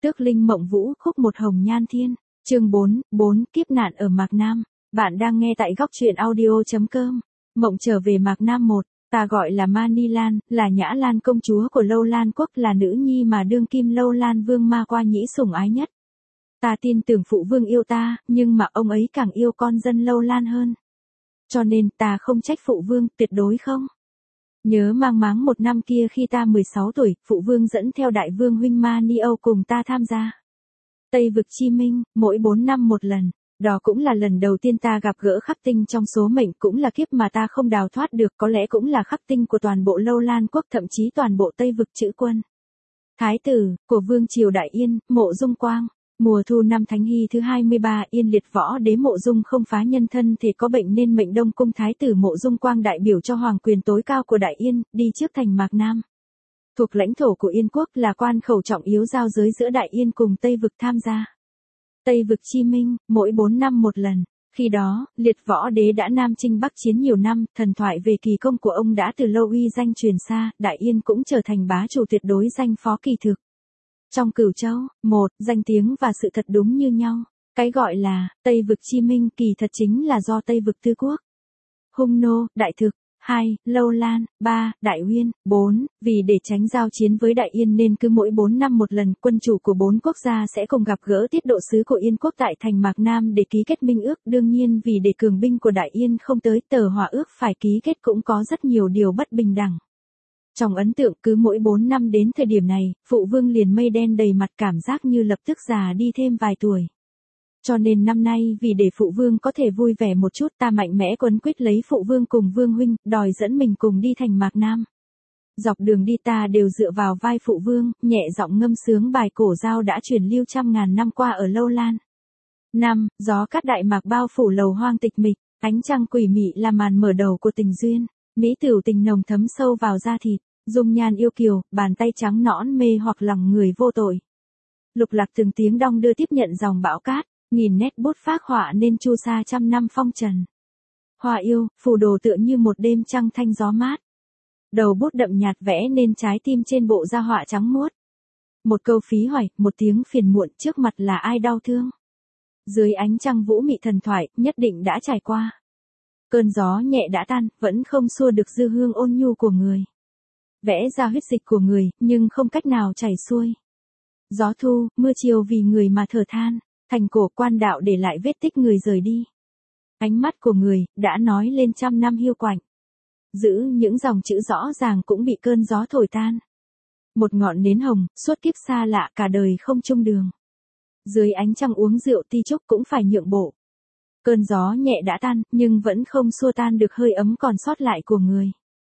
Tước Linh Mộng Vũ, khúc một Hồng Nhan Thiên. Chương 4, kiếp nạn ở Mạc Nam. Bạn đang nghe tại góc truyện audio.com. Mộng trở về Mạc Nam 1. Ta gọi là Mani Lan, là Nhã Lan công chúa của Lâu Lan quốc, là nữ nhi mà đương kim Lâu Lan vương Ma Qua Nhĩ sủng ái nhất. Ta tin tưởng phụ vương yêu ta, nhưng mà ông ấy càng yêu con dân Lâu Lan hơn. Cho nên ta không trách phụ vương, tuyệt đối không. Nhớ mang máng một năm kia khi ta 16 tuổi, phụ vương dẫn theo đại vương huynh Mani Âu cùng ta tham gia Tây vực chi minh, mỗi 4 năm một lần. Đó cũng là lần đầu tiên ta gặp gỡ khắc tinh trong số mệnh, cũng là kiếp mà ta không đào thoát được, có lẽ cũng là khắc tinh của toàn bộ Lâu Lan quốc, thậm chí toàn bộ Tây vực chữ quân. Thái tử của vương triều Đại Yên, Mộ Dung Quang. Mùa thu năm Thánh Hy thứ 23, Yên Liệt võ đế Mộ Dung không phá nhân thân thể có bệnh nên mệnh Đông cung thái tử Mộ Dung Quang đại biểu cho hoàng quyền tối cao của Đại Yên, đi trước thành Mạc Nam. Thuộc lãnh thổ của Yên quốc, là quan khẩu trọng yếu giao giới giữa Đại Yên cùng Tây vực tham gia Tây vực chi minh, mỗi 4 năm một lần. Khi đó, Liệt võ đế đã Nam chinh Bắc chiến nhiều năm, thần thoại về kỳ công của ông đã từ lâu uy danh truyền xa, Đại Yên cũng trở thành bá chủ tuyệt đối danh phó kỳ thực. Trong Cửu Châu, danh tiếng và sự thật đúng như nhau. Cái gọi là Tây vực chi minh kỳ thật chính là do Tây vực tư quốc. Hung nô, Đại Thực. 2. Lâu Lan. 3. Đại Uyên. 4. Vì để tránh giao chiến với Đại Yên nên cứ mỗi 4 năm một lần, quân chủ của 4 quốc gia sẽ cùng gặp gỡ tiết độ sứ của Yên quốc tại thành Mạc Nam để ký kết minh ước. Đương nhiên vì để cường binh của Đại Yên không tới, tờ hòa ước phải ký kết cũng có rất nhiều điều bất bình đẳng. Trong ấn tượng, cứ mỗi 4 năm đến thời điểm này, phụ vương liền mây đen đầy mặt, cảm giác như lập tức già đi thêm vài tuổi. Cho nên năm nay vì để phụ vương có thể vui vẻ một chút, ta mạnh mẽ quấn quýt lấy phụ vương cùng vương huynh, đòi dẫn mình cùng đi thành Mạc Nam. Dọc đường đi ta đều dựa vào vai phụ vương, nhẹ giọng ngâm sướng bài cổ giao đã truyền lưu trăm ngàn năm qua ở Lâu Lan. Gió cát đại mạc bao phủ lầu hoang tịch mịch, ánh trăng quỷ mị là màn mở đầu của tình duyên. Mỹ tửu tình nồng thấm sâu vào da thịt, dung nhan yêu kiều, bàn tay trắng nõn mê hoặc lòng người vô tội. Lục lạc từng tiếng đong đưa tiếp nhận dòng bão cát, nghìn nét bút phác họa nên chu sa trăm năm phong trần. Hoa yêu, phù đồ tựa như một đêm trăng thanh gió mát. Đầu bút đậm nhạt vẽ nên trái tim trên bộ da họa trắng muốt. Một câu phí hoài, một tiếng phiền muộn, trước mặt là ai đau thương. Dưới ánh trăng vũ mị thần thoại, nhất định đã trải qua. Cơn gió nhẹ đã tan, vẫn không xua được dư hương ôn nhu của người. Vẽ ra huyết dịch của người, nhưng không cách nào chảy xuôi. Gió thu, mưa chiều vì người mà thở than, thành cổ quan đạo để lại vết tích người rời đi. Ánh mắt của người, đã nói lên trăm năm hiu quạnh. Giữ những dòng chữ rõ ràng cũng bị cơn gió thổi tan. Một ngọn nến hồng, suốt kiếp xa lạ cả đời không chung đường. Dưới ánh trăng uống rượu ti trúc cũng phải nhượng bộ. Cơn gió nhẹ đã tan, nhưng vẫn không xua tan được hơi ấm còn sót lại của người.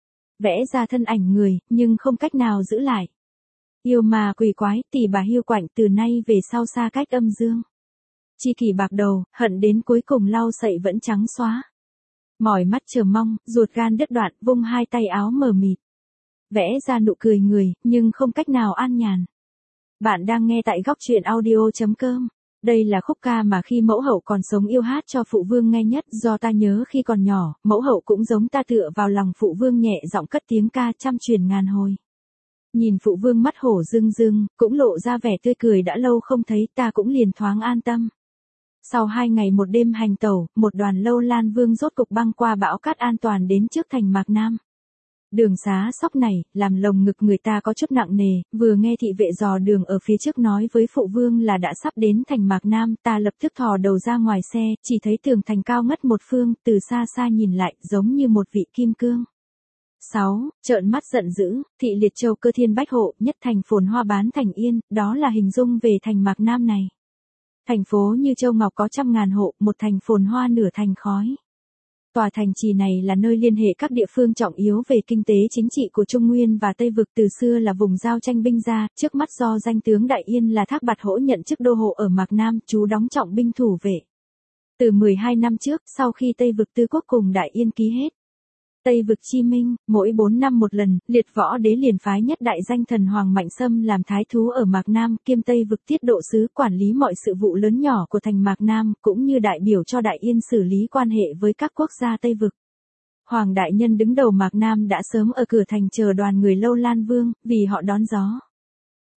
Vẽ ra thân ảnh người, nhưng không cách nào giữ lại. Yêu mà quỷ quái, tỷ bà hiu quạnh từ nay về sau xa cách âm dương. Chi kỷ bạc đầu, hận đến cuối cùng lau sậy vẫn trắng xóa. Mỏi mắt chờ mong, ruột gan đứt đoạn, vung hai tay áo mờ mịt. Vẽ ra nụ cười người, nhưng không cách nào an nhàn. Bạn đang nghe tại góc truyện audio.com. Đây là khúc ca mà khi mẫu hậu còn sống yêu hát cho phụ vương nghe nhất, do ta nhớ khi còn nhỏ, mẫu hậu cũng giống ta tựa vào lòng phụ vương nhẹ giọng cất tiếng ca trăm truyền ngàn hồi. Nhìn phụ vương mắt hổ rưng rưng, cũng lộ ra vẻ tươi cười đã lâu không thấy, ta cũng liền thoáng an tâm. Sau 2 ngày một đêm hành tẩu, một đoàn Lâu Lan vương rốt cục băng qua bão cát an toàn đến trước thành Mạc Nam. Đường xá sóc này, làm lồng ngực người ta có chút nặng nề, vừa nghe thị vệ dò đường ở phía trước nói với phụ vương là đã sắp đến thành Mạc Nam, ta lập tức thò đầu ra ngoài xe, chỉ thấy tường thành cao ngất một phương, từ xa xa nhìn lại, giống như một vị kim cương. 6. Trợn mắt giận dữ, thị liệt châu cơ thiên bách hộ, nhất thành phồn hoa bán thành yên, đó là hình dung về thành Mạc Nam này. Thành phố như châu ngọc có trăm ngàn hộ, một thành phồn hoa nửa thành khói. Tòa thành trì này là nơi liên hệ các địa phương trọng yếu về kinh tế chính trị của Trung Nguyên và Tây vực, từ xưa là vùng giao tranh binh ra, trước mắt do danh tướng Đại Yên là Thác Bạt Hỗ nhận chức đô hộ ở Mạc Nam, trú đóng trọng binh thủ vệ. Từ 12 năm trước, sau khi Tây vực tư quốc cùng Đại Yên ký hết Tây vực chi minh, mỗi 4 năm một lần, Liệt võ đế liền phái nhất đại danh thần Hoàng Mạnh Sâm làm thái thú ở Mạc Nam, kiêm Tây vực tiết độ sứ, quản lý mọi sự vụ lớn nhỏ của thành Mạc Nam, cũng như đại biểu cho Đại Yên xử lý quan hệ với các quốc gia Tây vực. Hoàng đại nhân đứng đầu Mạc Nam đã sớm ở cửa thành chờ đoàn người Lâu Lan vương, vì họ đón gió.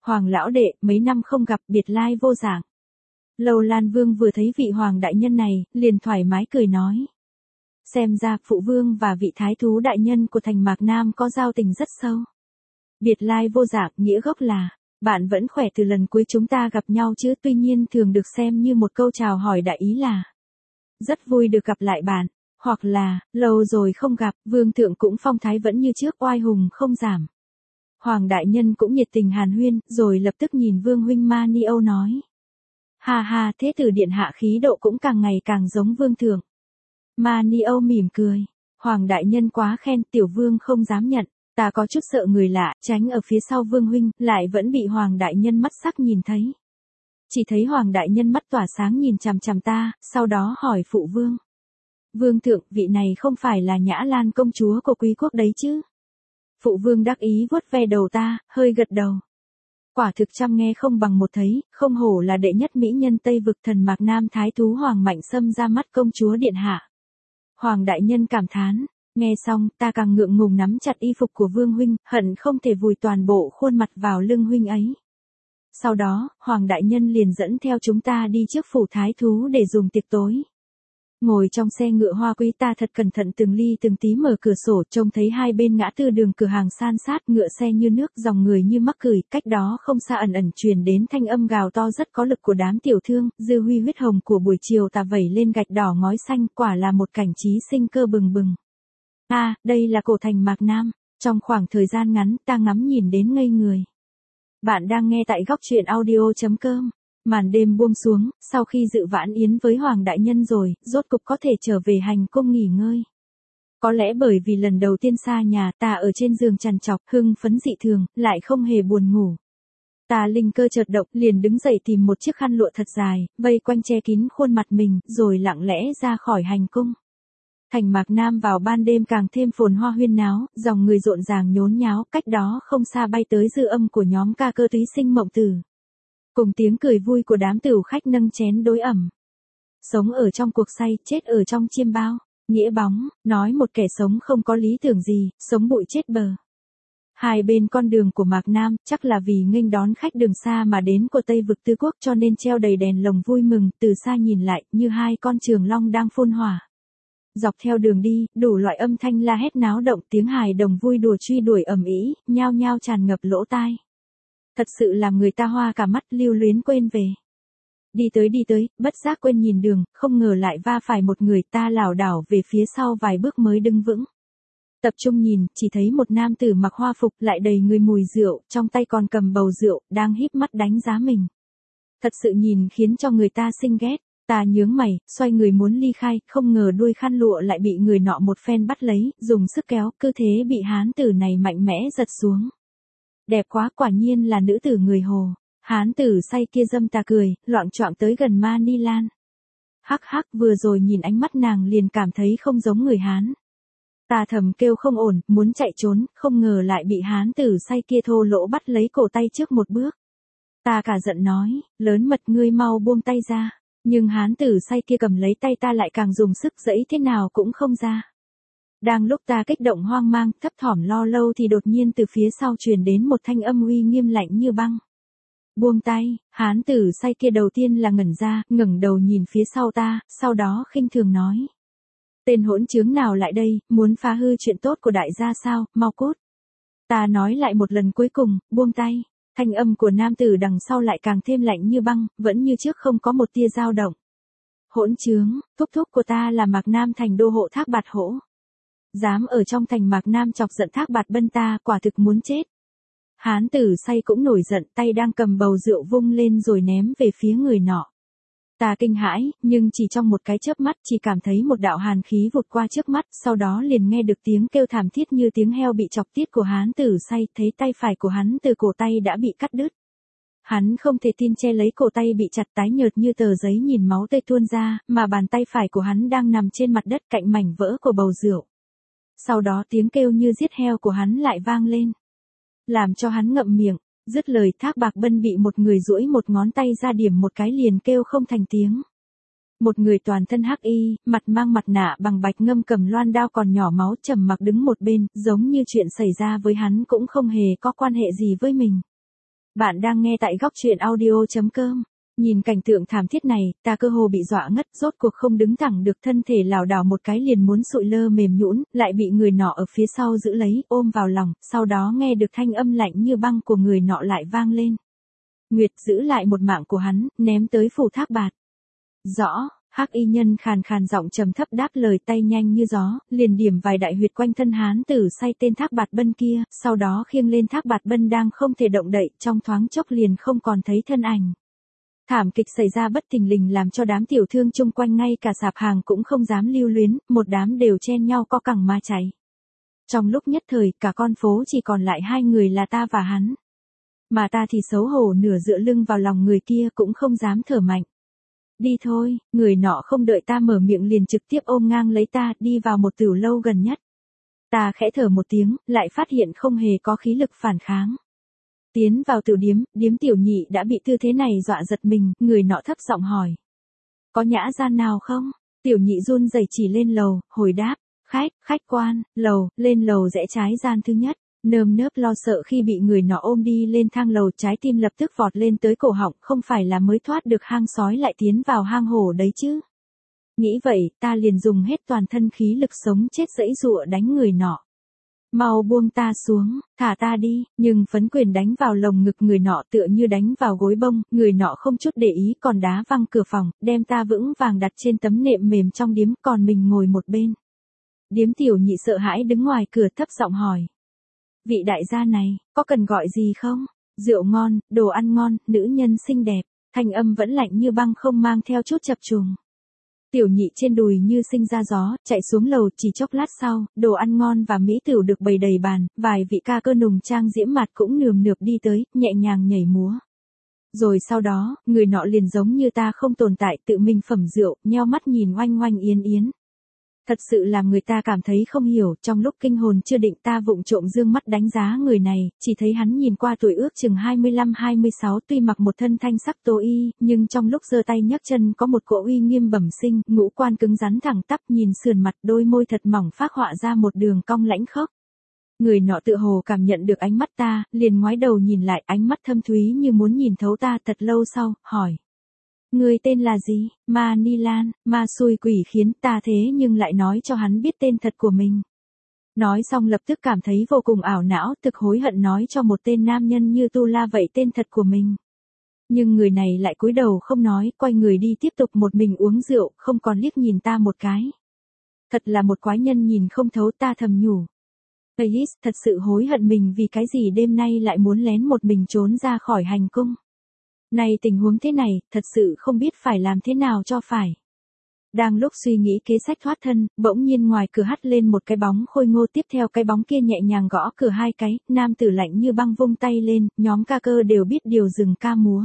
Hoàng lão đệ, mấy năm không gặp, biệt lai vô dạng. Lâu Lan Vương vừa thấy vị hoàng đại nhân này, liền thoải mái cười nói. Xem ra phụ vương và vị thái thú đại nhân của thành Mạc Nam có giao tình rất sâu. Biệt lai vô dạng nghĩa gốc là, bạn vẫn khỏe từ lần cuối chúng ta gặp nhau chứ, tuy nhiên thường được xem như một câu chào hỏi đại ý là rất vui được gặp lại bạn, hoặc là lâu rồi không gặp, vương thượng cũng phong thái vẫn như trước, oai hùng không giảm. Hoàng đại nhân cũng nhiệt tình hàn huyên, rồi lập tức nhìn vương huynh Mani Âu nói. Ha ha, thế tử điện hạ khí độ cũng càng ngày càng giống vương thượng. Mani Âu mỉm cười. Hoàng đại nhân quá khen, tiểu vương không dám nhận. Ta có chút sợ người lạ, tránh ở phía sau vương huynh, lại vẫn bị hoàng đại nhân mắt sắc nhìn thấy. Chỉ thấy hoàng đại nhân mắt tỏa sáng nhìn chằm chằm ta, sau đó hỏi phụ vương. Vương thượng, vị này không phải là Nhã Lan công chúa của quý quốc đấy chứ? Phụ vương đắc ý vuốt ve đầu ta, hơi gật đầu. Quả thực trăm nghe không bằng một thấy, không hổ là đệ nhất mỹ nhân Tây vực thần Mạc Nam thái thú Hoàng Mạnh Sâm ra mắt công chúa điện hạ. Hoàng đại nhân cảm thán, nghe xong, ta càng ngượng ngùng nắm chặt y phục của vương huynh, hận không thể vùi toàn bộ khuôn mặt vào lưng huynh ấy. Sau đó, Hoàng đại nhân liền dẫn theo chúng ta đi trước phủ thái thú để dùng tiệc tối. Ngồi trong xe ngựa hoa quý, ta thật cẩn thận từng ly từng tí mở cửa sổ, trông thấy hai bên ngã tư đường cửa hàng san sát, ngựa xe như nước, dòng người như mắc cười, cách đó không xa ẩn ẩn truyền đến thanh âm gào to rất có lực của đám tiểu thương, dư huy huyết hồng của buổi chiều tà vẩy lên gạch đỏ ngói xanh, quả là một cảnh trí sinh cơ bừng bừng. Đây là cổ thành Mạc Nam, trong khoảng thời gian ngắn, ta ngắm nhìn đến ngây người. Bạn đang nghe tại góc truyện audio.com. Màn đêm buông xuống, sau khi dự vãn yến với Hoàng đại nhân rồi, rốt cục có thể trở về hành cung nghỉ ngơi. Có lẽ bởi vì lần đầu tiên xa nhà, ta ở trên giường trằn trọc, hưng phấn dị thường, lại không hề buồn ngủ. Ta linh cơ chợt động, liền đứng dậy tìm một chiếc khăn lụa thật dài, vây quanh che kín khuôn mặt mình, rồi lặng lẽ ra khỏi hành cung. Thành Mạc Nam vào ban đêm càng thêm phồn hoa huyên náo, dòng người rộn ràng nhốn nháo, cách đó không xa bay tới dư âm của nhóm ca cơ túy sinh mộng tử. Cùng tiếng cười vui của đám tửu khách nâng chén đối ẩm. Sống ở trong cuộc say, chết ở trong chiêm bao. Nghĩa bóng, nói một kẻ sống không có lý tưởng gì, sống bụi chết bờ. Hai bên con đường của Mạc Nam, chắc là vì nghênh đón khách đường xa mà đến của Tây vực Tư Quốc cho nên treo đầy đèn lồng vui mừng, từ xa nhìn lại, như hai con trường long đang phun hỏa. Dọc theo đường đi, đủ loại âm thanh la hét náo động, tiếng hài đồng vui đùa truy đuổi ầm ĩ, nhao nhao tràn ngập lỗ tai. Thật sự làm người ta hoa cả mắt, lưu luyến quên về. Đi tới, bất giác quên nhìn đường, không ngờ lại va phải một người, ta lảo đảo về phía sau vài bước mới đứng vững. Tập trung nhìn, chỉ thấy một nam tử mặc hoa phục, lại đầy người mùi rượu, trong tay còn cầm bầu rượu, đang híp mắt đánh giá mình. Thật sự nhìn khiến cho người ta sinh ghét. Ta nhướng mày, xoay người muốn ly khai, không ngờ đuôi khăn lụa lại bị người nọ một phen bắt lấy, dùng sức kéo, cứ thế bị hán tử này mạnh mẽ giật xuống. Đẹp quá, quả nhiên là nữ tử người Hồ. Hán tử say kia dâm ta cười, loạng choạng tới gần Mani Lan. Hắc hắc, vừa rồi nhìn ánh mắt nàng liền cảm thấy không giống người Hán. Ta thầm kêu không ổn, muốn chạy trốn, không ngờ lại bị hán tử say kia thô lỗ bắt lấy cổ tay trước một bước. Ta cả giận nói, lớn mật, ngươi mau buông tay ra. Nhưng hán tử say kia cầm lấy tay ta lại càng dùng sức giãy thế nào cũng không ra. Đang lúc ta kích động hoang mang, thấp thỏm lo lâu thì đột nhiên từ phía sau truyền đến một thanh âm uy nghiêm lạnh như băng. Buông tay, hán tử say kia đầu tiên là ngẩn ra, ngẩng đầu nhìn phía sau ta, sau đó khinh thường nói. Tên hỗn trướng nào lại đây, muốn phá hư chuyện tốt của đại gia sao, mau cút. Ta nói lại một lần cuối cùng, buông tay. Thanh âm của nam tử đằng sau lại càng thêm lạnh như băng, vẫn như trước không có một tia dao động. Hỗn trướng, thúc thúc của ta là Mạc Nam thành đô hộ Thác Bạt Hỗ. Dám ở trong thành Mạc Nam chọc giận Thác Bạt Bân ta, quả thực muốn chết. Hán tử say cũng nổi giận, tay đang cầm bầu rượu vung lên rồi ném về phía người nọ. Ta kinh hãi, nhưng chỉ trong một cái chớp mắt chỉ cảm thấy một đạo hàn khí vụt qua trước mắt, sau đó liền nghe được tiếng kêu thảm thiết như tiếng heo bị chọc tiết của hán tử say, thấy tay phải của hắn từ cổ tay đã bị cắt đứt. Hắn không thể tin che lấy cổ tay bị chặt tái nhợt như tờ giấy nhìn máu tươi tuôn ra, mà bàn tay phải của hắn đang nằm trên mặt đất cạnh mảnh vỡ của bầu rượu. Sau đó tiếng kêu như giết heo của hắn lại vang lên. Làm cho hắn ngậm miệng. Dứt lời Thác Bạt Bân bị một người duỗi một ngón tay ra điểm một cái liền kêu không thành tiếng. Một người toàn thân hắc y, mặt mang mặt nạ bằng bạch ngâm cầm loan đao còn nhỏ máu trầm mặc đứng một bên, giống như chuyện xảy ra với hắn cũng không hề có quan hệ gì với mình. Bạn đang nghe tại góc truyện audio.com. Nhìn cảnh tượng thảm thiết này, ta cơ hồ bị dọa ngất, rốt cuộc không đứng thẳng được, thân thể lảo đảo một cái liền muốn sụi lơ mềm nhũn, lại bị người nọ ở phía sau giữ lấy, ôm vào lòng, sau đó nghe được thanh âm lạnh như băng của người nọ lại vang lên. Nguyệt, giữ lại một mạng của hắn, ném tới phủ Thác Bạt. Rõ. Hắc y nhân khàn khàn giọng trầm thấp đáp lời, tay nhanh như gió, liền điểm vài đại huyệt quanh thân hán tử say tên Thác Bạt Bân kia, sau đó khiêng lên Thác Bạt Bân đang không thể động đậy, trong thoáng chốc liền không còn thấy thân ảnh. Thảm kịch xảy ra bất thình lình làm cho đám tiểu thương chung quanh ngay cả sạp hàng cũng không dám lưu luyến, một đám đều chen nhau co cẳng mà chạy. Trong lúc nhất thời, cả con phố chỉ còn lại hai người là ta và hắn. Mà ta thì xấu hổ nửa dựa lưng vào lòng người kia cũng không dám thở mạnh. Đi thôi, người nọ không đợi ta mở miệng liền trực tiếp ôm ngang lấy ta, đi vào một tửu lâu gần nhất. Ta khẽ thở một tiếng, lại phát hiện không hề có khí lực phản kháng. Tiến vào tiểu điếm tiểu nhị đã bị tư thế này dọa giật mình, người nọ thấp giọng hỏi. Có nhã gian nào không? Tiểu nhị run rẩy chỉ lên lầu, hồi đáp, khách quan, lên lầu rẽ trái gian thứ nhất. Nơm nớp lo sợ khi bị người nọ ôm đi lên thang lầu, trái tim lập tức vọt lên tới cổ họng, không phải là mới thoát được hang sói lại tiến vào hang hổ đấy chứ. Nghĩ vậy, ta liền dùng hết toàn thân khí lực sống chết giãy giụa đánh người nọ. Mau buông ta xuống, thả ta đi, nhưng phấn quyền đánh vào lồng ngực người nọ tựa như đánh vào gối bông, người nọ không chút để ý còn đá văng cửa phòng, đem ta vững vàng đặt trên tấm nệm mềm trong điếm, còn mình ngồi một bên. Điếm tiểu nhị sợ hãi đứng ngoài cửa thấp giọng hỏi. Vị đại gia này, có cần gọi gì không? Rượu ngon, đồ ăn ngon, nữ nhân xinh đẹp, thanh âm vẫn lạnh như băng không mang theo chút chập trùng. Tiểu nhị trên đùi như sinh ra gió, chạy xuống lầu, chỉ chốc lát sau, đồ ăn ngon và mỹ tửu được bày đầy bàn, vài vị ca cơ nùng trang diễm mặt cũng nườm nượp đi tới, nhẹ nhàng nhảy múa. Rồi sau đó, người nọ liền giống như ta không tồn tại, tự mình phẩm rượu, nheo mắt nhìn oanh oanh yến yến. Thật sự làm người ta cảm thấy không hiểu, trong lúc kinh hồn chưa định ta vụng trộm dương mắt đánh giá người này, chỉ thấy hắn nhìn qua tuổi ước chừng 25-26, tuy mặc một thân thanh sắc tố y, nhưng trong lúc giơ tay nhấc chân có một cỗ uy nghiêm bẩm sinh, ngũ quan cứng rắn thẳng tắp, nhìn sườn mặt, đôi môi thật mỏng phác họa ra một đường cong lãnh khốc. Người nọ tựa hồ cảm nhận được ánh mắt ta, liền ngoái đầu nhìn lại, ánh mắt thâm thúy như muốn nhìn thấu ta. Thật lâu sau, hỏi. Người tên là gì? Manilan, ma xui quỷ khiến, ta thế nhưng lại nói cho hắn biết tên thật của mình. Nói xong lập tức cảm thấy vô cùng ảo não, thực hối hận nói cho một tên nam nhân như Tu La vậy tên thật của mình. Nhưng người này lại cúi đầu không nói, quay người đi tiếp tục một mình uống rượu, không còn liếc nhìn ta một cái. Thật là một quái nhân nhìn không thấu, ta thầm nhủ. Thais, thật sự hối hận mình vì cái gì đêm nay lại muốn lén một mình trốn ra khỏi hành cung. Này tình huống thế này, thật sự không biết phải làm thế nào cho phải. Đang lúc suy nghĩ kế sách thoát thân, bỗng nhiên ngoài cửa hắt lên một cái bóng khôi ngô, tiếp theo cái bóng kia nhẹ nhàng gõ cửa hai cái, nam tử lạnh như băng vung tay lên, nhóm ca cơ đều biết điều dừng ca múa.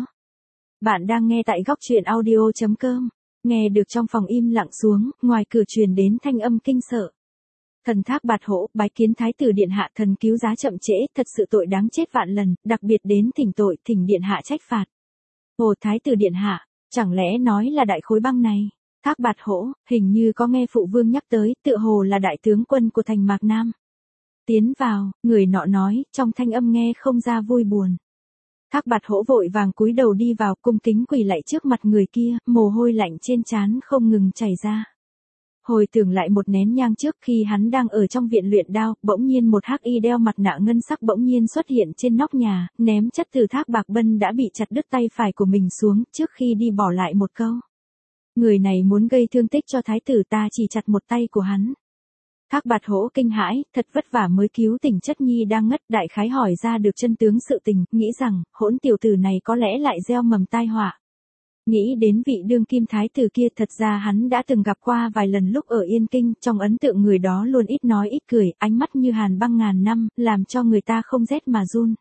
Bạn đang nghe tại góc truyện audio.com, nghe được trong phòng im lặng xuống, ngoài cửa truyền đến thanh âm kinh sợ. Thần Thác Bạt Hỗ, bái kiến thái tử điện hạ, thần cứu giá chậm trễ, thật sự tội đáng chết vạn lần, đặc biệt đến thỉnh tội, thỉnh điện hạ trách phạt. Ồ, thái tử điện hạ, chẳng lẽ nói là đại khối băng này? Thác Bạt Hỗ, hình như có nghe phụ vương nhắc tới, tựa hồ là đại tướng quân của thành Mạc Nam. Tiến vào, người nọ nói, trong thanh âm nghe không ra vui buồn. Thác Bạt Hỗ vội vàng cúi đầu đi vào, cung kính quỳ lạy trước mặt người kia, mồ hôi lạnh trên trán không ngừng chảy ra. Hồi tưởng lại một nén nhang trước khi hắn đang ở trong viện luyện đao, bỗng nhiên một hắc y đeo mặt nạ ngân sắc bỗng nhiên xuất hiện trên nóc nhà, ném chất từ Thác Bạt Bân đã bị chặt đứt tay phải của mình xuống, trước khi đi bỏ lại một câu. Người này muốn gây thương tích cho thái tử, ta chỉ chặt một tay của hắn. Thác Bạt Hỗ kinh hãi, thật vất vả mới cứu tỉnh chất nhi đang ngất, đại khái hỏi ra được chân tướng sự tình, nghĩ rằng, hỗn tiểu tử này có lẽ lại gieo mầm tai họa. Nghĩ đến vị đương kim thái tử kia, thật ra hắn đã từng gặp qua vài lần lúc ở Yên Kinh, trong ấn tượng người đó luôn ít nói ít cười, ánh mắt như hàn băng ngàn năm, làm cho người ta không rét mà run.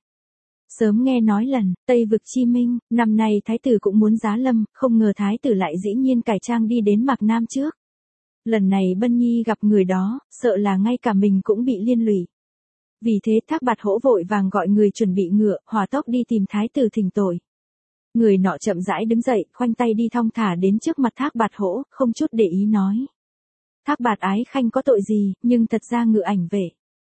Sớm nghe nói lần, Tây vực chi minh, năm nay thái tử cũng muốn giá lâm, không ngờ thái tử lại dĩ nhiên cải trang đi đến Mạc Nam trước. Lần này Bân Nhi gặp người đó, sợ là ngay cả mình cũng bị liên lụy. Vì thế Thác Bạt Hỗ vội vàng gọi người chuẩn bị ngựa, hỏa tốc đi tìm thái tử thỉnh tội. Người nọ chậm rãi đứng dậy, khoanh tay đi thong thả đến trước mặt Thác Bạt Hỗ, không chút để ý nói. Thác Bạt ái khanh có tội gì, nhưng thật ra ngự ảnh vệ.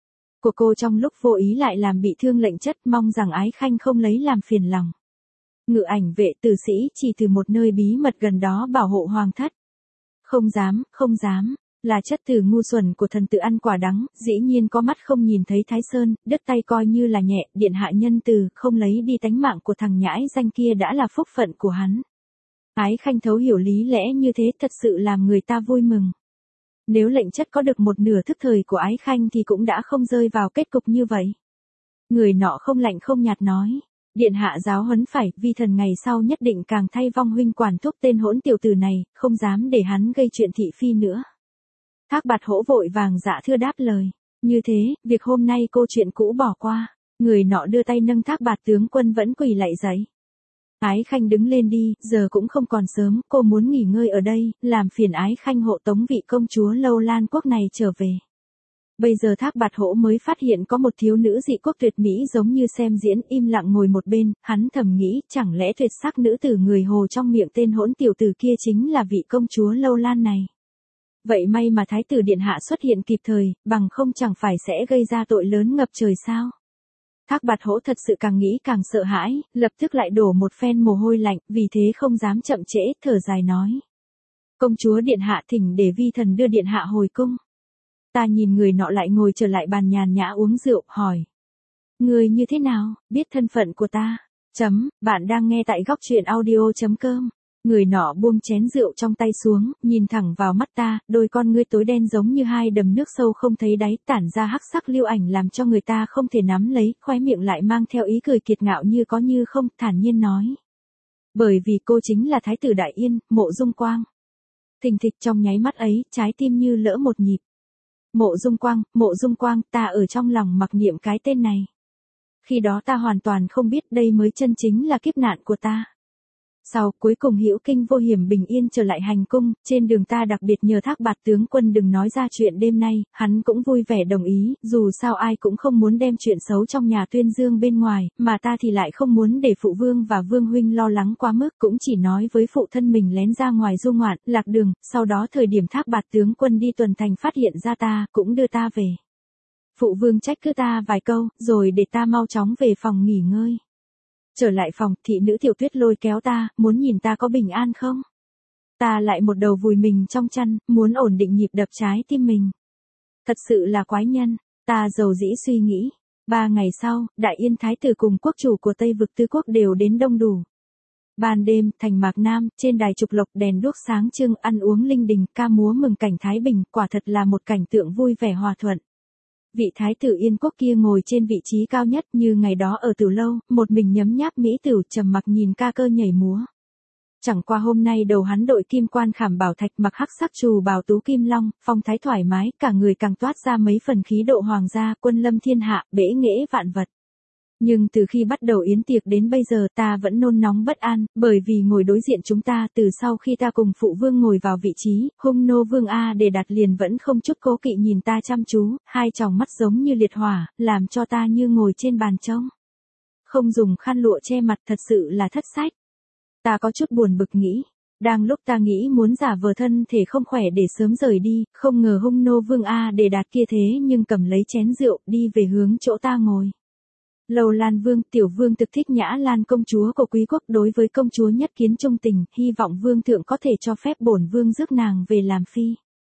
của cô trong lúc vô ý lại làm bị thương lệnh chất, mong rằng Ái Khanh không lấy làm phiền lòng. Ngự ảnh vệ tử sĩ chỉ từ một nơi bí mật gần đó bảo hộ hoàng thất. Không dám, không dám, là chất từ ngu xuẩn của thần tự ăn quả đắng, dĩ nhiên có mắt không nhìn thấy Thái Sơn, đứt tay coi như là nhẹ, điện hạ nhân từ, không lấy đi tánh mạng của thằng nhãi danh kia đã là phúc phận của hắn. Ái Khanh thấu hiểu lý lẽ như thế thật sự làm người ta vui mừng. Nếu lệnh chất có được một nửa thức thời của Ái Khanh thì cũng đã không rơi vào kết cục như vậy. Người nọ không lạnh không nhạt nói. Điện hạ giáo huấn phải, vi thần ngày sau nhất định càng thay vong huynh quản thúc tên hỗn tiểu tử này, không dám để hắn gây chuyện thị phi nữa. Thác Bạt Hỗ vội vàng dạ thưa đáp lời. Như thế, việc hôm nay cô chuyện cũ bỏ qua. Người nọ đưa tay nâng Thác Bạt tướng quân vẫn quỳ lạy dậy. Ái Khanh đứng lên đi, giờ cũng không còn sớm, cô muốn nghỉ ngơi ở đây, làm phiền Ái Khanh hộ tống vị công chúa Lâu Lan quốc này trở về. Bây giờ Thác Bạt Hỗ mới phát hiện có một thiếu nữ dị quốc tuyệt mỹ giống như xem diễn, im lặng ngồi một bên, hắn thầm nghĩ, chẳng lẽ tuyệt sắc nữ tử người Hồ trong miệng tên hỗn tiểu tử kia chính là vị công chúa Lâu Lan này. Vậy may mà Thái tử điện hạ xuất hiện kịp thời, bằng không chẳng phải sẽ gây ra tội lớn ngập trời sao. Thác Bạt Hỗ thật sự càng nghĩ càng sợ hãi, lập tức lại đổ một phen mồ hôi lạnh, vì thế không dám chậm trễ, thở dài nói. Công chúa điện hạ thỉnh để vi thần đưa điện hạ hồi cung. Ta nhìn người nọ lại ngồi trở lại bàn nhàn nhã uống rượu, hỏi. Người như thế nào, biết thân phận của ta? Bạn đang nghe tại góc truyện audio.com. Người nọ buông chén rượu trong tay xuống, nhìn thẳng vào mắt ta, đôi con ngươi tối đen giống như hai đầm nước sâu không thấy đáy, tản ra hắc sắc lưu ảnh làm cho người ta không thể nắm lấy, khóe miệng lại mang theo ý cười kiệt ngạo như có như không, thản nhiên nói. Bởi vì cô chính là Thái tử Đại Yên, Mộ Dung Quang. Thình thịch trong nháy mắt ấy, trái tim như lỡ một nhịp. Mộ Dung Quang, ta ở trong lòng mặc niệm cái tên này. Khi đó ta hoàn toàn không biết đây mới chân chính là kiếp nạn của ta. Sau, cuối cùng hữu kinh vô hiểm bình yên trở lại hành cung, trên đường ta đặc biệt nhờ Thác Bạt tướng quân đừng nói ra chuyện đêm nay, hắn cũng vui vẻ đồng ý, dù sao ai cũng không muốn đem chuyện xấu trong nhà tuyên dương bên ngoài, mà ta thì lại không muốn để phụ vương và vương huynh lo lắng quá mức, cũng chỉ nói với phụ thân mình lén ra ngoài du ngoạn, lạc đường, sau đó thời điểm Thác Bạt tướng quân đi tuần thành phát hiện ra ta, cũng đưa ta về. Phụ vương trách cứ ta vài câu, rồi để ta mau chóng về phòng nghỉ ngơi. Trở lại phòng, thị nữ Tiểu Tuyết lôi kéo ta, muốn nhìn ta có bình an không? Ta lại một đầu vùi mình trong chăn, muốn ổn định nhịp đập trái tim mình. Thật sự là quái nhân, ta dầu dĩ suy nghĩ. 3 ngày sau, Đại Yên Thái tử cùng quốc chủ của Tây vực Tứ Quốc đều đến đông đủ. Ban đêm, thành Mạc Nam, trên đài trục lộc đèn đuốc sáng trưng, ăn uống linh đình, ca múa mừng cảnh thái bình, quả thật là một cảnh tượng vui vẻ hòa thuận. Vị thái tử Yên quốc kia ngồi trên vị trí cao nhất như ngày đó ở Tử Lâu, một mình nhấm nháp mỹ tử trầm mặc nhìn ca cơ nhảy múa. Chẳng qua hôm nay đầu hắn đội kim quan khảm bảo thạch mặc hắc sắc trù bào tú kim long, phong thái thoải mái, cả người càng toát ra mấy phần khí độ hoàng gia, quân lâm thiên hạ, bể nghệ vạn vật. Nhưng từ khi bắt đầu yến tiệc đến bây giờ ta vẫn nôn nóng bất an, bởi vì ngồi đối diện chúng ta từ sau khi ta cùng phụ vương ngồi vào vị trí, hung nô vương A Đề Đạt liền vẫn không chút cố kỵ nhìn ta chăm chú, hai tròng mắt giống như liệt hỏa, làm cho ta như ngồi trên bàn trông. Không dùng khăn lụa che mặt thật sự là thất sách. Ta có chút buồn bực nghĩ. Đang lúc ta nghĩ muốn giả vờ thân thể không khỏe để sớm rời đi, không ngờ hung nô vương A Đề Đạt kia thế nhưng cầm lấy chén rượu đi về hướng chỗ ta ngồi. Lâu Lan Vương, tiểu vương thực thích Nhã Lan công chúa của quý quốc, đối với công chúa nhất kiến trung tình, hy vọng vương thượng có thể cho phép bổn vương rước nàng về làm phi.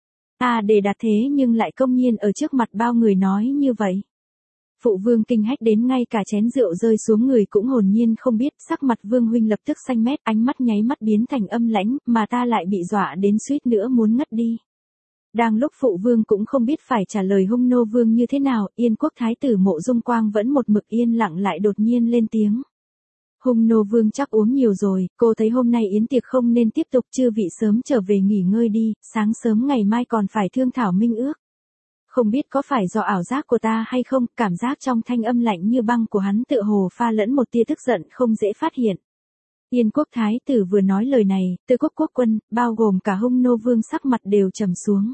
A Đề Đạt thế nhưng lại công nhiên ở trước mặt bao người nói như vậy. Phụ vương kinh hách đến ngay cả chén rượu rơi xuống người cũng hồn nhiên không biết, sắc mặt vương huynh lập tức xanh mét, ánh mắt nháy mắt biến thành âm lãnh, mà ta lại bị dọa đến suýt nữa muốn ngất đi. Đang lúc phụ vương cũng không biết phải trả lời hung nô vương như thế nào, Yên quốc thái tử Mộ Dung Quang vẫn một mực yên lặng lại đột nhiên lên tiếng. Hung nô vương chắc uống nhiều rồi, cô thấy hôm nay yến tiệc không nên tiếp tục, chư vị sớm trở về nghỉ ngơi đi, sáng sớm ngày mai còn phải thương thảo minh ước. Không biết có phải do ảo giác của ta hay không, cảm giác trong thanh âm lạnh như băng của hắn tựa hồ pha lẫn một tia tức giận không dễ phát hiện. Yên quốc thái tử vừa nói lời này, Tư quốc quốc quân, bao gồm cả hung nô vương sắc mặt đều trầm xuống.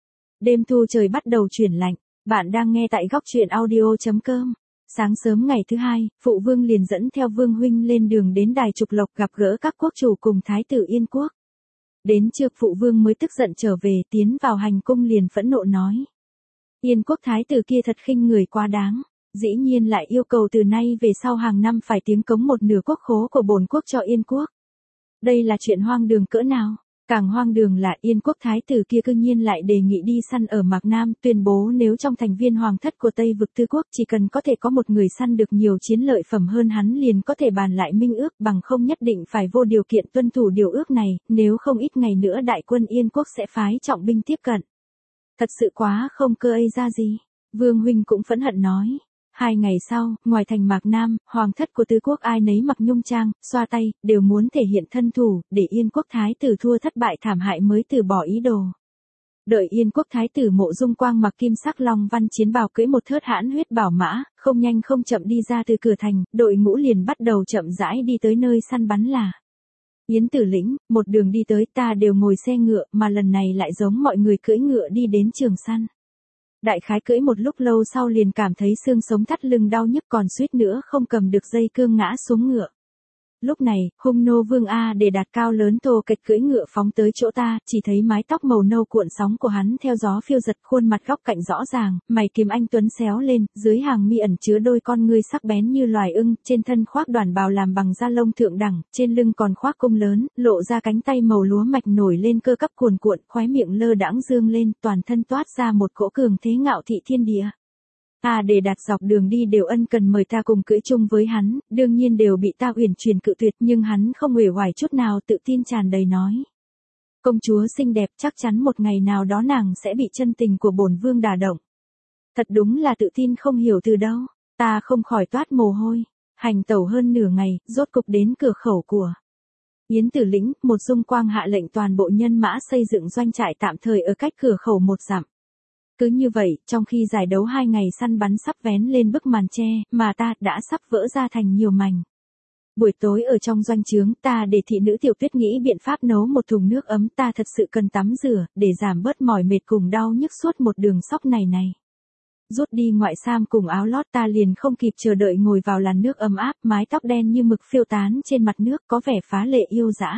Đêm thu trời bắt đầu chuyển lạnh, bạn đang nghe tại góc truyện audio.com. Sáng sớm ngày thứ hai, phụ vương liền dẫn theo vương huynh lên đường đến đài trục lộc gặp gỡ các quốc chủ cùng thái tử Yên quốc. Đến trưa phụ vương mới tức giận trở về, tiến vào hành cung liền phẫn nộ nói. Yên quốc thái tử kia thật khinh người quá đáng, dĩ nhiên lại yêu cầu từ nay về sau hàng năm phải tiếng cống một nửa quốc khố của bổn quốc cho Yên quốc. Đây là chuyện hoang đường cỡ nào? Càng hoang đường là Yên quốc thái tử kia cư nhiên lại đề nghị đi săn ở Mạc Nam, tuyên bố nếu trong thành viên hoàng thất của Tây vực Tư quốc chỉ cần có thể có một người săn được nhiều chiến lợi phẩm hơn hắn liền có thể bàn lại minh ước, bằng không nhất định phải vô điều kiện tuân thủ điều ước này, nếu không ít ngày nữa đại quân Yên quốc sẽ phái trọng binh tiếp cận. Thật sự quá không cơ ấy ra gì. Vương huynh cũng phẫn hận nói. 2 ngày sau, ngoài thành Mạc Nam, hoàng thất của Tư quốc ai nấy mặc nhung trang, xoa tay, đều muốn thể hiện thân thủ, để Yên quốc thái tử thua thất bại thảm hại mới từ bỏ ý đồ. Đợi Yên quốc thái tử Mộ Dung Quang mặc kim sắc long văn chiến bào cưỡi một thớt hãn huyết bảo mã, không nhanh không chậm đi ra từ cửa thành, đội ngũ liền bắt đầu chậm rãi đi tới nơi săn bắn là. Yến Tử Lĩnh, một đường đi tới ta đều ngồi xe ngựa mà lần này lại giống mọi người cưỡi ngựa đi đến trường săn. Đại khái cưỡi một lúc lâu sau liền cảm thấy xương sống thắt lưng đau nhức còn suýt nữa không cầm được dây cương ngã xuống ngựa. Lúc này, hung nô vương A để đạt cao lớn Tô Kịch cưỡi ngựa phóng tới chỗ ta, chỉ thấy mái tóc màu nâu cuộn sóng của hắn theo gió phiêu giật, khuôn mặt góc cạnh rõ ràng, mày kiếm anh tuấn xéo lên, dưới hàng mi ẩn chứa đôi con ngươi sắc bén như loài ưng, trên thân khoác đoàn bào làm bằng da lông thượng đẳng, trên lưng còn khoác cung lớn, lộ ra cánh tay màu lúa mạch nổi lên cơ cấp cuồn cuộn, khóe miệng lơ đãng dương lên, toàn thân toát ra một cỗ cường thế ngạo thị thiên địa. Để đạt dọc đường đi đều ân cần mời ta cùng cưỡi chung với hắn, đương nhiên đều bị ta uyển chuyển cự tuyệt, nhưng hắn không uể oải chút nào, tự tin tràn đầy nói. Công chúa xinh đẹp, chắc chắn một ngày nào đó nàng sẽ bị chân tình của bổn vương đả động. Thật đúng là tự tin không hiểu từ đâu, ta không khỏi toát mồ hôi. Hành tẩu hơn nửa ngày, rốt cục đến cửa khẩu của Yến Tử Lĩnh, Một Dung Quang hạ lệnh toàn bộ nhân mã xây dựng doanh trại tạm thời ở cách cửa khẩu 1 dặm. Cứ như vậy, trong khi giải đấu 2 ngày săn bắn sắp vén lên bức màn che, mà ta đã sắp vỡ ra thành nhiều mảnh. Buổi tối ở trong doanh trướng, ta để thị nữ Tiểu Tuyết nghĩ biện pháp nấu một thùng nước ấm, ta thật sự cần tắm rửa, để giảm bớt mỏi mệt cùng đau nhức suốt một đường sóc này. Rút đi ngoại sam cùng áo lót ta liền không kịp chờ đợi ngồi vào làn nước ấm áp, mái tóc đen như mực phiêu tán trên mặt nước có vẻ phá lệ yêu dã.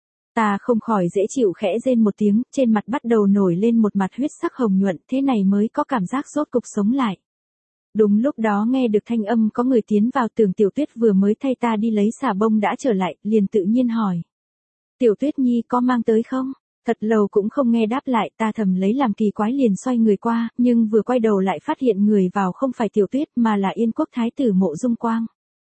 Ta không khỏi dễ chịu khẽ rên một tiếng, trên mặt bắt đầu nổi lên một mặt huyết sắc hồng nhuận, thế này mới có cảm giác rốt cục sống lại. Đúng lúc đó nghe được thanh âm có người tiến vào, Tưởng Tiểu Tuyết vừa mới thay ta đi lấy xà bông đã trở lại, liền tự nhiên hỏi. Tiểu Tuyết Nhi có mang tới không? Thật lâu cũng không nghe đáp lại, ta thầm lấy làm kỳ quái liền xoay người qua, nhưng vừa quay đầu lại phát hiện người vào không phải Tiểu Tuyết mà là Yên quốc thái tử Mộ Dung Quang.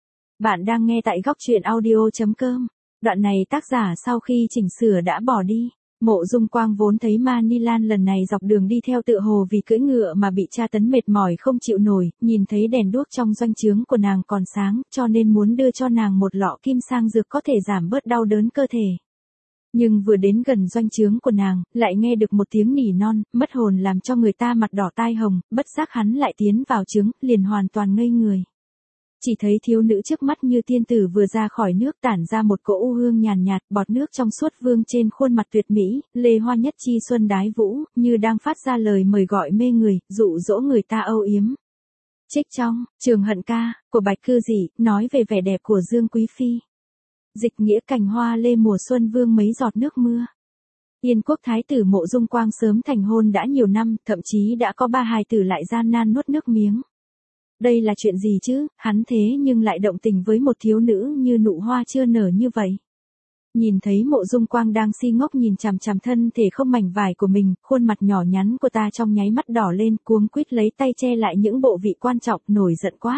Bạn đang nghe tại góc truyện audio.com. Đoạn này tác giả sau khi chỉnh sửa đã bỏ đi. Mộ Dung Quang vốn thấy Mani Lan lần này dọc đường đi theo tựa hồ vì cưỡi ngựa mà bị tra tấn mệt mỏi không chịu nổi, nhìn thấy đèn đuốc trong doanh trướng của nàng còn sáng, cho nên muốn đưa cho nàng một lọ kim sang dược có thể giảm bớt đau đớn cơ thể. Nhưng vừa đến gần doanh trướng của nàng, lại nghe được một tiếng nỉ non, mất hồn làm cho người ta mặt đỏ tai hồng, bất giác hắn lại tiến vào trướng, liền hoàn toàn ngây người. Chỉ thấy thiếu nữ trước mắt như tiên tử vừa ra khỏi nước tản ra một cỗ u hương nhàn nhạt, bọt nước trong suốt vương trên khuôn mặt tuyệt mỹ, lê hoa nhất chi xuân đái vũ, như đang phát ra lời mời gọi mê người, dụ dỗ người ta âu yếm. Trích trong, Trường Hận Ca, của Bạch Cư Dĩ, nói về vẻ đẹp của Dương Quý Phi. Dịch nghĩa cành hoa lê mùa xuân vương mấy giọt nước mưa. Yên quốc thái tử Mộ Dung Quang sớm thành hôn đã nhiều năm, thậm chí đã có 3 hài tử lại gian nan nuốt nước miếng. Đây là chuyện gì chứ, hắn thế nhưng lại động tình với một thiếu nữ như nụ hoa chưa nở như vậy. Nhìn thấy Mộ Dung Quang đang si ngốc nhìn chằm chằm thân thể không mảnh vải của mình, khuôn mặt nhỏ nhắn của ta trong nháy mắt đỏ lên, cuống quýt lấy tay che lại những bộ vị quan trọng, nổi giận quát.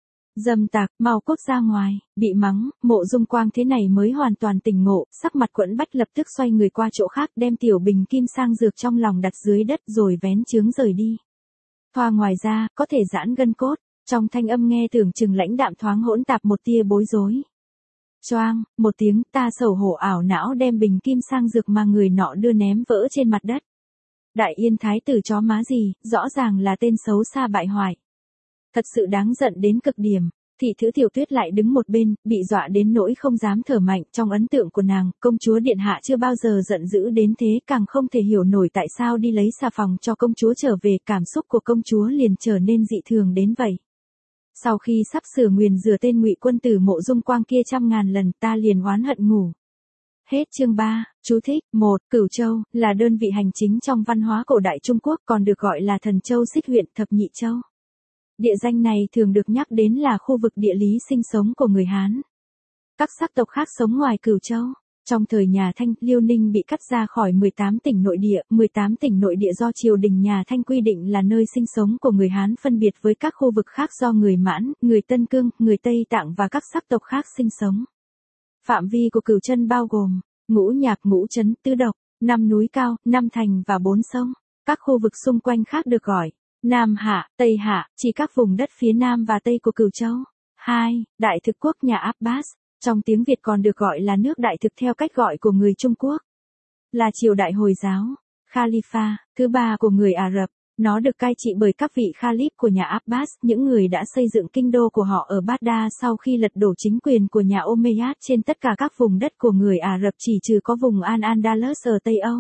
Dâm tặc, mau cút ra ngoài, bị mắng, Mộ Dung Quang thế này mới hoàn toàn tỉnh ngộ, sắc mặt quẫn bách lập tức xoay người qua chỗ khác đem tiểu bình kim sang dược trong lòng đặt dưới đất rồi vén chướng rời đi. Thoa ngoài ra, có thể giãn gân cốt, trong thanh âm nghe tưởng chừng lãnh đạm thoáng hỗn tạp một tia bối rối. Choang, một tiếng ta sầu hổ ảo não đem bình kim sang dược mà người nọ đưa ném vỡ trên mặt đất. Đại Yên thái tử chó má gì, rõ ràng là tên xấu xa bại hoại. Thật sự đáng giận đến cực điểm. Thị nữ Tiểu Tuyết lại đứng một bên, bị dọa đến nỗi không dám thở mạnh, trong ấn tượng của nàng, công chúa điện hạ chưa bao giờ giận dữ đến thế, càng không thể hiểu nổi tại sao đi lấy xà phòng cho công chúa trở về, cảm xúc của công chúa liền trở nên dị thường đến vậy. Sau khi sắp sửa nguyền rủa tên Ngụy quân tử Mộ Dung Quang kia trăm ngàn lần, ta liền oán hận ngủ. Hết chương 3, chú thích. 1. Cửu Châu, là đơn vị hành chính trong văn hóa cổ đại Trung Quốc, còn được gọi là Thần Châu Xích huyện Thập Nhị Châu. Địa danh này thường được nhắc đến là khu vực địa lý sinh sống của người Hán. Các sắc tộc khác sống ngoài Cửu Châu. Trong thời nhà Thanh, Liêu Ninh bị cắt ra khỏi 18 tỉnh nội địa. 18 tỉnh nội địa do triều đình nhà Thanh quy định là nơi sinh sống của người Hán, phân biệt với các khu vực khác do người Mãn, người Tân Cương, người Tây Tạng và các sắc tộc khác sinh sống. Phạm vi của Cửu Chân bao gồm Ngũ Nhạc, Ngũ Trấn, Tứ Độc, 5 núi cao, 5 thành và 4 sông. Các khu vực xung quanh khác được gọi Nam Hạ, Tây Hạ, chỉ các vùng đất phía Nam và Tây của Cửu Châu. 2. Đại thực quốc nhà Abbas, trong tiếng Việt còn được gọi là nước Đại thực theo cách gọi của người Trung Quốc, là triều đại Hồi giáo, Khalifa thứ 3 của người Ả Rập. Nó được cai trị bởi các vị Khalif của nhà Abbas, những người đã xây dựng kinh đô của họ ở Baghdad sau khi lật đổ chính quyền của nhà Umayyad trên tất cả các vùng đất của người Ả Rập chỉ trừ có vùng Al-Andalus ở Tây Âu.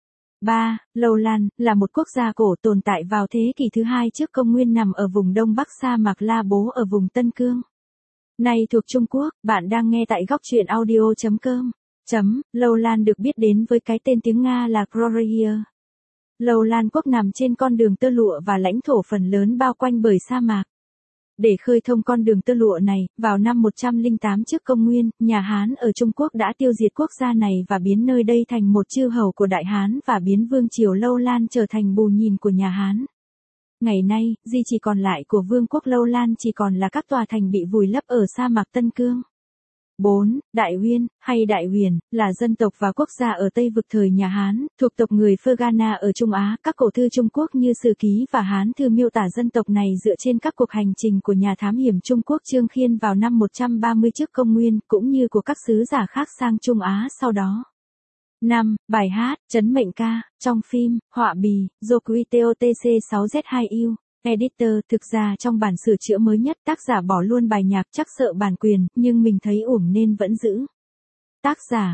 3. Lâu Lan, là một quốc gia cổ tồn tại vào thế kỷ thứ 2 trước công nguyên, nằm ở vùng đông bắc sa mạc La Bố ở vùng Tân Cương. Nay thuộc Trung Quốc. Bạn đang nghe tại góc truyện audio.com. Lâu Lan được biết đến với cái tên tiếng Nga là Kroria. Lâu Lan quốc nằm trên con đường tơ lụa và lãnh thổ phần lớn bao quanh bởi sa mạc. Để khơi thông con đường tơ lụa này, vào năm 108 trước công nguyên, nhà Hán ở Trung Quốc đã tiêu diệt quốc gia này và biến nơi đây thành một chư hầu của Đại Hán và biến vương triều Lâu Lan trở thành bù nhìn của nhà Hán. Ngày nay, di chỉ còn lại của vương quốc Lâu Lan chỉ còn là các tòa thành bị vùi lấp ở sa mạc Tân Cương. 4. Đại Uyên, hay Đại Huyền, là dân tộc và quốc gia ở Tây vực thời nhà Hán, thuộc tộc người Fergana ở Trung Á. Các cổ thư Trung Quốc như Sử Ký và Hán Thư miêu tả dân tộc này dựa trên các cuộc hành trình của nhà thám hiểm Trung Quốc Trương Khiên vào năm 130 trước công nguyên, cũng như của các sứ giả khác sang Trung Á sau đó. 5. Bài hát, Trấn Mệnh Ca, trong phim, Họa Bì, Joquitotc 6Z2U. Editor, thực ra trong bản sửa chữa mới nhất, tác giả bỏ luôn bài nhạc, chắc sợ bản quyền, nhưng mình thấy uổng nên vẫn giữ. Tác giả,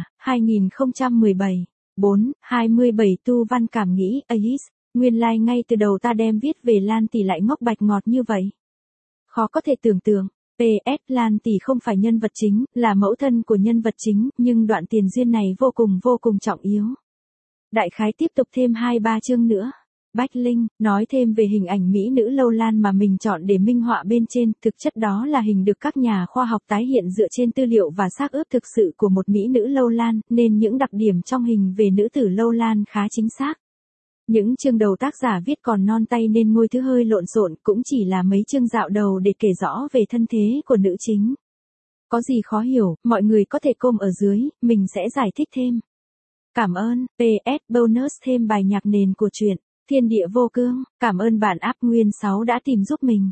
2017. 4. 27 Tu Văn Cảm Nghĩ, Alice. Nguyên lai ngay từ đầu ta đem viết về Lan Tỷ lại ngốc bạch ngọt như vậy. Khó có thể tưởng tượng. PS. Lan Tỷ không phải nhân vật chính, là mẫu thân của nhân vật chính, nhưng đoạn tiền duyên này vô cùng trọng yếu. Đại khái tiếp tục thêm 2-3 chương nữa. Bách Linh, nói thêm về hình ảnh mỹ nữ Lâu Lan mà mình chọn để minh họa bên trên, thực chất đó là hình được các nhà khoa học tái hiện dựa trên tư liệu và xác ướp thực sự của một mỹ nữ Lâu Lan, nên những đặc điểm trong hình về nữ tử Lâu Lan khá chính xác. Những chương đầu tác giả viết còn non tay nên ngôi thứ hơi lộn xộn, cũng chỉ là mấy chương dạo đầu để kể rõ về thân thế của nữ chính. Có gì khó hiểu, mọi người có thể comment ở dưới, mình sẽ giải thích thêm. Cảm ơn. PS. Bonus thêm bài nhạc nền của truyện Thiên Địa Vô Cương. Cảm ơn bạn Áp Nguyên 6 đã tìm giúp mình.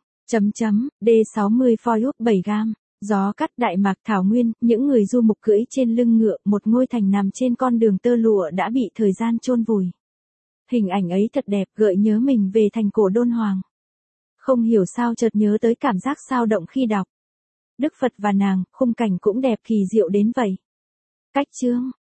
D60 for up 7 gam. Gió cắt Đại Mạc Thảo Nguyên, những người du mục cưỡi trên lưng ngựa, một ngôi thành nằm trên con đường tơ lụa đã bị thời gian chôn vùi. Hình ảnh ấy thật đẹp, gợi nhớ mình về thành cổ Đôn Hoàng. Không hiểu sao chợt nhớ tới cảm giác sao động khi đọc. Đức Phật và nàng, khung cảnh cũng đẹp kỳ diệu đến vậy. Cách chương.